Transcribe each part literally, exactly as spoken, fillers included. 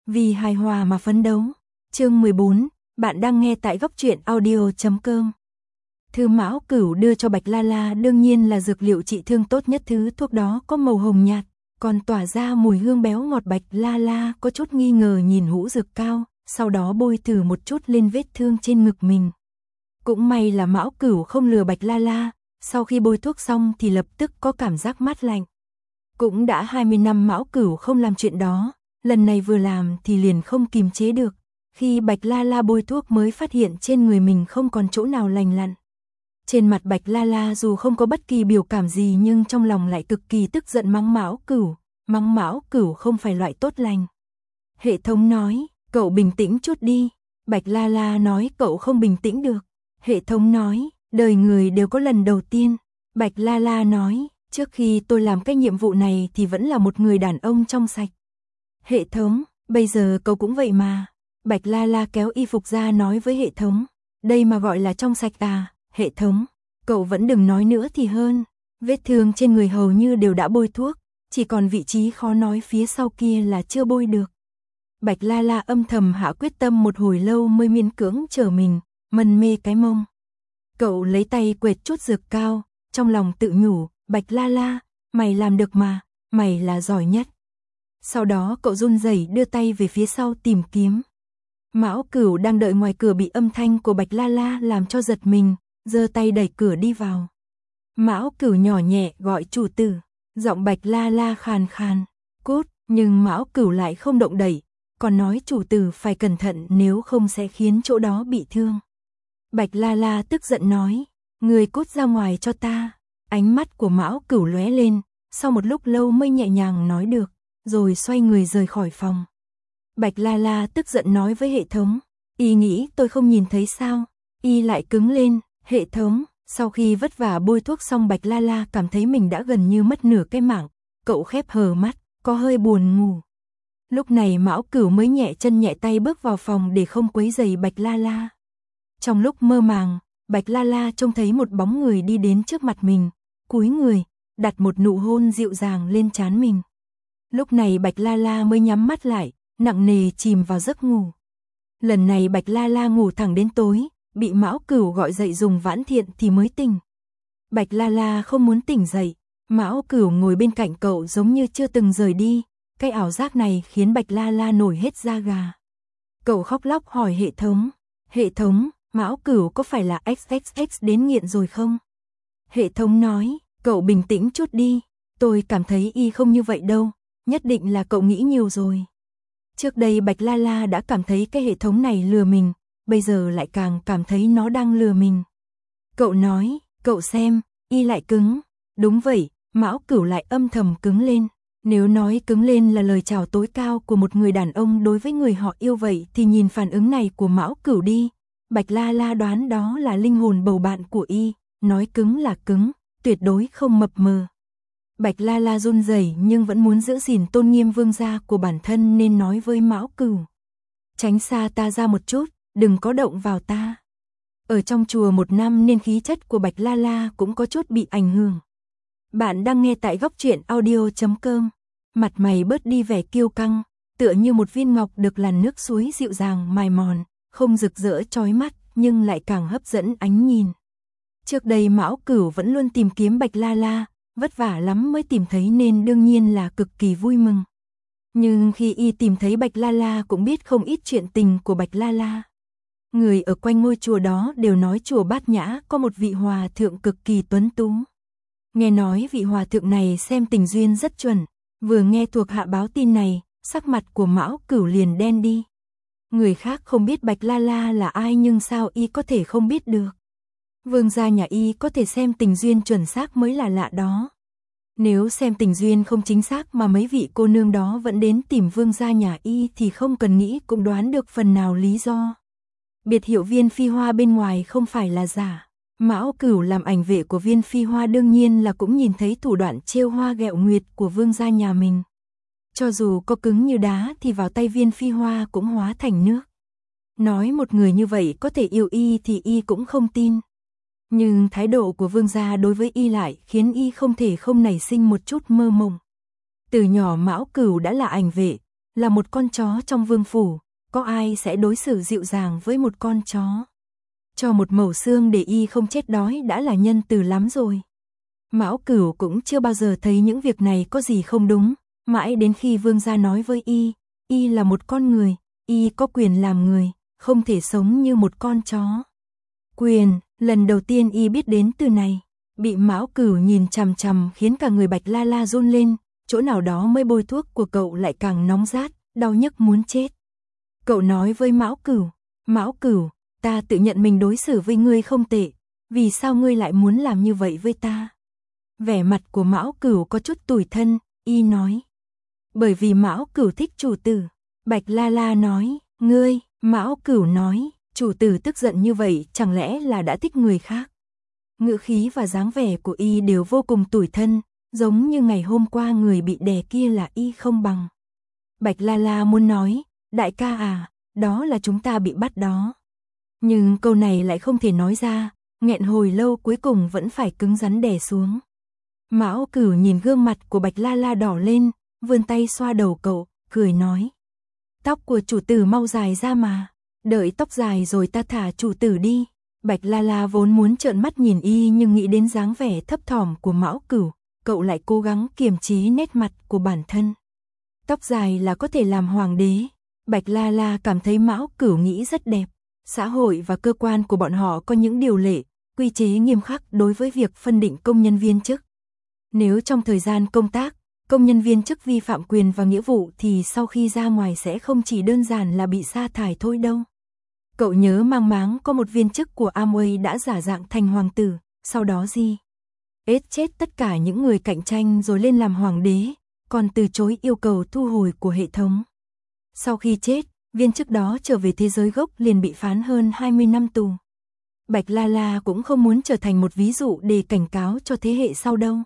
Vì hài hòa mà phấn đấu. Chương mười bốn, bạn đang nghe tại góc truyện audio chấm com. Thư Mão Cửu đưa cho Bạch La La đương nhiên là dược liệu trị thương tốt nhất, thứ thuốc đó có màu hồng nhạt, còn tỏa ra mùi hương béo ngọt. Bạch La La có chút nghi ngờ nhìn hũ dược cao, sau đó bôi thử một chút lên vết thương trên ngực mình. Cũng may là Mão Cửu không lừa Bạch La La, sau khi bôi thuốc xong thì lập tức có cảm giác mát lạnh. Cũng đã hai mươi năm Mão Cửu không làm chuyện đó, lần này vừa làm thì liền không kìm chế được. Khi Bạch La La bôi thuốc mới phát hiện trên người mình không còn chỗ nào lành lặn. Trên mặt Bạch La La dù không có bất kỳ biểu cảm gì nhưng trong lòng lại cực kỳ tức giận, mắng Mão Cửu, mắng Mão Cửu không phải loại tốt lành. Hệ thống nói, cậu bình tĩnh chút đi. Bạch La La nói, cậu không bình tĩnh được. Hệ thống nói, đời người đều có lần đầu tiên. Bạch La La nói, trước khi tôi làm cái nhiệm vụ này thì vẫn là một người đàn ông trong sạch. Hệ thống, bây giờ cậu cũng vậy mà. Bạch La La kéo y phục ra nói với hệ thống, đây mà gọi là trong sạch à? Hệ thống, cậu vẫn đừng nói nữa thì hơn. Vết thương trên người hầu như đều đã bôi thuốc, chỉ còn vị trí khó nói phía sau kia là chưa bôi được. Bạch La La âm thầm hạ quyết tâm một hồi lâu mới miễn cưỡng trở mình, mân mê cái mông. Cậu lấy tay quệt chút dược cao, trong lòng tự nhủ, Bạch La La, mày làm được mà, mày là giỏi nhất. Sau đó cậu run rẩy đưa tay về phía sau tìm kiếm. Mão Cửu đang đợi ngoài cửa bị âm thanh của Bạch La La làm cho giật mình, giơ tay đẩy cửa đi vào. Mão Cửu nhỏ nhẹ gọi chủ tử, giọng Bạch La La khàn khàn, cút, nhưng Mão Cửu lại không động đậy, còn nói chủ tử phải cẩn thận nếu không sẽ khiến chỗ đó bị thương. Bạch La La tức giận nói, người cút ra ngoài cho ta. Ánh mắt của Mão Cửu lóe lên, sau một lúc lâu mới nhẹ nhàng nói được, rồi xoay người rời khỏi phòng. Bạch La La tức giận nói với hệ thống, y nghĩ tôi không nhìn thấy sao? Y lại cứng lên, hệ thống, sau khi vất vả bôi thuốc xong Bạch La La cảm thấy mình đã gần như mất nửa cái mạng, cậu khép hờ mắt, có hơi buồn ngủ. Lúc này Mão Cửu mới nhẹ chân nhẹ tay bước vào phòng để không quấy rầy Bạch La La. Trong lúc mơ màng, Bạch La La trông thấy một bóng người đi đến trước mặt mình, cúi người, đặt một nụ hôn dịu dàng lên trán mình. Lúc này Bạch La La mới nhắm mắt lại, nặng nề chìm vào giấc ngủ. Lần này Bạch La La ngủ thẳng đến tối, bị Mão Cửu gọi dậy dùng vãn thiện thì mới tỉnh. Bạch La La không muốn tỉnh dậy, Mão Cửu ngồi bên cạnh cậu giống như chưa từng rời đi, cái ảo giác này khiến Bạch La La nổi hết da gà. Cậu khóc lóc hỏi hệ thống, hệ thống, Mão Cửu có phải là ích ích ích đến nghiện rồi không? Hệ thống nói, cậu bình tĩnh chút đi, tôi cảm thấy y không như vậy đâu, nhất định là cậu nghĩ nhiều rồi. Trước đây Bạch La La đã cảm thấy cái hệ thống này lừa mình, bây giờ lại càng cảm thấy nó đang lừa mình. Cậu nói, cậu xem, y lại cứng. Đúng vậy, Mão Cửu lại âm thầm cứng lên. Nếu nói cứng lên là lời chào tối cao của một người đàn ông đối với người họ yêu vậy thì nhìn phản ứng này của Mão Cửu đi. Bạch La La đoán đó là linh hồn bầu bạn của y, nói cứng là cứng, tuyệt đối không mập mờ. Bạch La La run rẩy nhưng vẫn muốn giữ gìn tôn nghiêm vương gia của bản thân nên nói với Mão Cửu, tránh xa ta ra một chút, đừng có động vào ta. Ở trong chùa một năm nên khí chất của Bạch La La cũng có chút bị ảnh hưởng. Bạn đang nghe tại góc truyện audio chấm com. Mặt mày bớt đi vẻ kiêu căng, tựa như một viên ngọc được làn nước suối dịu dàng mài mòn, không rực rỡ chói mắt nhưng lại càng hấp dẫn ánh nhìn. Trước đây Mão Cửu vẫn luôn tìm kiếm Bạch La La, vất vả lắm mới tìm thấy nên đương nhiên là cực kỳ vui mừng. Nhưng khi y tìm thấy Bạch La La cũng biết không ít chuyện tình của Bạch La La. Người ở quanh ngôi chùa đó đều nói chùa Bát Nhã có một vị hòa thượng cực kỳ tuấn tú. Nghe nói vị hòa thượng này xem tình duyên rất chuẩn, vừa nghe thuộc hạ báo tin này, sắc mặt của Mão Cửu liền đen đi. Người khác không biết Bạch La La là ai nhưng sao y có thể không biết được. Vương gia nhà y có thể xem tình duyên chuẩn xác mới là lạ đó. Nếu xem tình duyên không chính xác mà mấy vị cô nương đó vẫn đến tìm vương gia nhà y thì không cần nghĩ cũng đoán được phần nào lý do. Biệt hiệu Viên Phi Hoa bên ngoài không phải là giả. Mão Cửu làm ảnh vệ của Viên Phi Hoa đương nhiên là cũng nhìn thấy thủ đoạn trêu hoa ghẹo nguyệt của vương gia nhà mình. Cho dù có cứng như đá thì vào tay Viên Phi Hoa cũng hóa thành nước. Nói một người như vậy có thể yêu y thì y cũng không tin. Nhưng thái độ của vương gia đối với y lại khiến y không thể không nảy sinh một chút mơ mộng. Từ nhỏ Mão Cửu đã là ảnh vệ, là một con chó trong vương phủ, có ai sẽ đối xử dịu dàng với một con chó. Cho một mẩu xương để y không chết đói đã là nhân từ lắm rồi. Mão Cửu cũng chưa bao giờ thấy những việc này có gì không đúng, mãi đến khi vương gia nói với y, y là một con người, y có quyền làm người, không thể sống như một con chó. Quyền, lần đầu tiên y biết đến từ này, bị Mão Cửu nhìn chằm chằm khiến cả người Bạch La La run lên, chỗ nào đó mới bôi thuốc của cậu lại càng nóng rát, đau nhức muốn chết. Cậu nói với Mão Cửu, Mão Cửu, ta tự nhận mình đối xử với ngươi không tệ, vì sao ngươi lại muốn làm như vậy với ta? Vẻ mặt của Mão Cửu có chút tủi thân, y nói. Bởi vì Mão Cửu thích chủ tử. Bạch La La nói, ngươi, Mão Cửu nói, chủ tử tức giận như vậy chẳng lẽ là đã thích người khác? Ngữ khí và dáng vẻ của y đều vô cùng tủi thân, giống như ngày hôm qua người bị đè kia là y không bằng. Bạch La La muốn nói, đại ca à, đó là chúng ta bị bắt đó. Nhưng câu này lại không thể nói ra, nghẹn hồi lâu cuối cùng vẫn phải cứng rắn đè xuống. Mão Cửu nhìn gương mặt của Bạch La La đỏ lên, vươn tay xoa đầu cậu, cười nói. Tóc của chủ tử mau dài ra mà, đợi tóc dài rồi ta thả chủ tử đi. Bạch La La vốn muốn trợn mắt nhìn y nhưng nghĩ đến dáng vẻ thấp thỏm của Mão Cửu, cậu lại cố gắng kiềm chế nét mặt của bản thân. Tóc dài là có thể làm hoàng đế. Bạch La La cảm thấy Mão Cửu nghĩ rất đẹp. Xã hội và cơ quan của bọn họ có những điều lệ, quy chế nghiêm khắc đối với việc phân định công nhân viên chức. Nếu trong thời gian công tác, công nhân viên chức vi phạm quyền và nghĩa vụ thì sau khi ra ngoài sẽ không chỉ đơn giản là bị sa thải thôi đâu. Cậu nhớ mang máng có một viên chức của Amway đã giả dạng thành hoàng tử, sau đó gì? Ết chết tất cả những người cạnh tranh rồi lên làm hoàng đế, còn từ chối yêu cầu thu hồi của hệ thống. Sau khi chết, viên chức đó trở về thế giới gốc liền bị phán hơn hai mươi năm tù. Bạch La La cũng không muốn trở thành một ví dụ để cảnh cáo cho thế hệ sau đâu.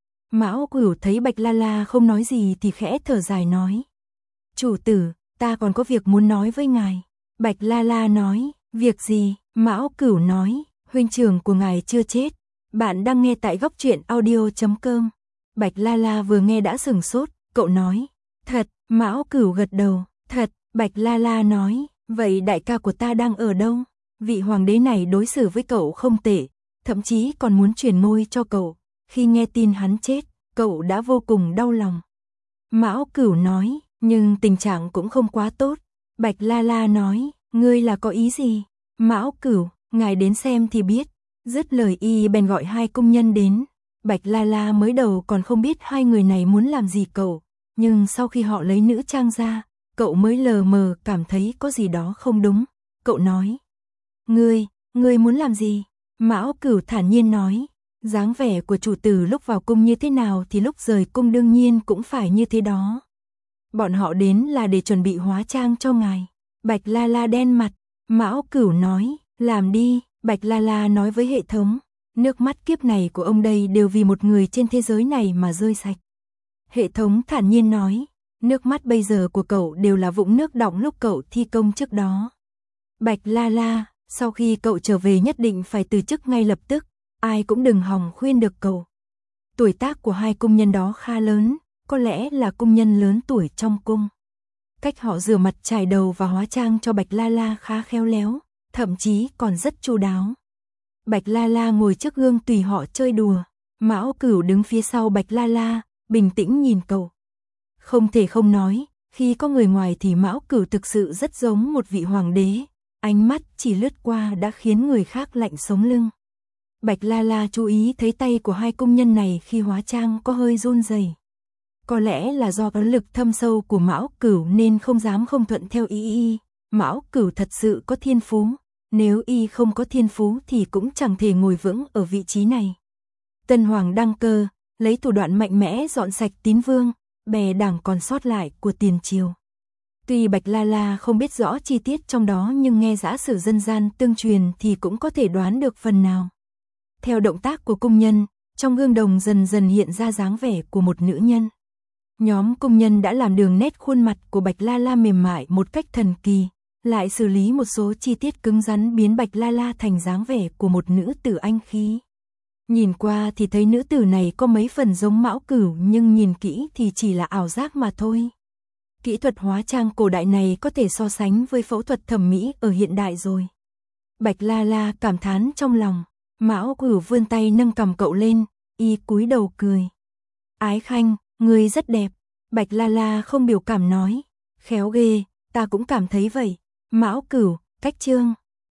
Mão Cửu thấy Bạch La La không nói gì thì khẽ thở dài nói. Chủ tử, ta còn có việc muốn nói với ngài. Bạch La La nói, việc gì? Mão Cửu nói, huynh trưởng của ngài chưa chết. Bạn đang nghe tại góc truyện audio chấm com. Bạch La La vừa nghe đã sửng sốt, cậu nói, thật. Mão Cửu gật đầu, thật. Bạch La La nói, vậy đại ca của ta đang ở đâu? Vị hoàng đế này đối xử với cậu không tệ, thậm chí còn muốn truyền ngôi cho cậu. Khi nghe tin hắn chết, cậu đã vô cùng đau lòng. Mão Cửu nói, nhưng tình trạng cũng không quá tốt. Bạch La La nói, ngươi là có ý gì? Mão Cửu, ngài đến xem thì biết. Dứt lời y bèn gọi hai công nhân đến. Bạch La La mới đầu còn không biết hai người này muốn làm gì cậu, nhưng sau khi họ lấy nữ trang ra, cậu mới lờ mờ cảm thấy có gì đó không đúng. Cậu nói, ngươi, ngươi muốn làm gì? Mão Cửu thản nhiên nói, dáng vẻ của chủ tử lúc vào cung như thế nào thì lúc rời cung đương nhiên cũng phải như thế đó. Bọn họ đến là để chuẩn bị hóa trang cho ngài. Bạch La La đen mặt. Mão Cửu nói, làm đi. Bạch La La nói với hệ thống, nước mắt kiếp này của ông đây đều vì một người trên thế giới này mà rơi sạch. Hệ thống thản nhiên nói, nước mắt bây giờ của cậu đều là vũng nước đọng lúc cậu thi công trước đó. Bạch La La, sau khi cậu trở về nhất định phải từ chức ngay lập tức, ai cũng đừng hòng khuyên được cậu. Tuổi tác của hai công nhân đó khá lớn, có lẽ là công nhân lớn tuổi trong cung. Cách họ rửa mặt chải đầu và hóa trang cho Bạch La La khá khéo léo, thậm chí còn rất chu đáo. Bạch La La ngồi trước gương tùy họ chơi đùa, Mão Cửu đứng phía sau Bạch La La, bình tĩnh nhìn cậu. Không thể không nói, khi có người ngoài thì Mão Cửu thực sự rất giống một vị hoàng đế, ánh mắt chỉ lướt qua đã khiến người khác lạnh sống lưng. Bạch La La chú ý thấy tay của hai công nhân này khi hóa trang có hơi run rẩy. Có lẽ là do cái lực thâm sâu của Mão Cửu nên không dám không thuận theo ý y. Mão Cửu thật sự có thiên phú, nếu y không có thiên phú thì cũng chẳng thể ngồi vững ở vị trí này. Tân Hoàng đăng cơ, lấy thủ đoạn mạnh mẽ dọn sạch tín vương, bè đảng còn sót lại của tiền triều. Tuy Bạch La La không biết rõ chi tiết trong đó nhưng nghe giả sử dân gian tương truyền thì cũng có thể đoán được phần nào. Theo động tác của công nhân, trong gương đồng dần dần hiện ra dáng vẻ của một nữ nhân. Nhóm công nhân đã làm đường nét khuôn mặt của Bạch La La mềm mại một cách thần kỳ, lại xử lý một số chi tiết cứng rắn biến Bạch La La thành dáng vẻ của một nữ tử anh khí. Nhìn qua thì thấy nữ tử này có mấy phần giống Mão Cửu nhưng nhìn kỹ thì chỉ là ảo giác mà thôi. Kỹ thuật hóa trang cổ đại này có thể so sánh với phẫu thuật thẩm mỹ ở hiện đại rồi. Bạch La La cảm thán trong lòng. Mão Cửu vươn tay nâng cằm cậu lên, y cúi đầu cười. Ái Khanh, ngươi rất đẹp. Bạch La La không biểu cảm nói. Khéo ghê, ta cũng cảm thấy vậy. Mão Cửu, cách chương.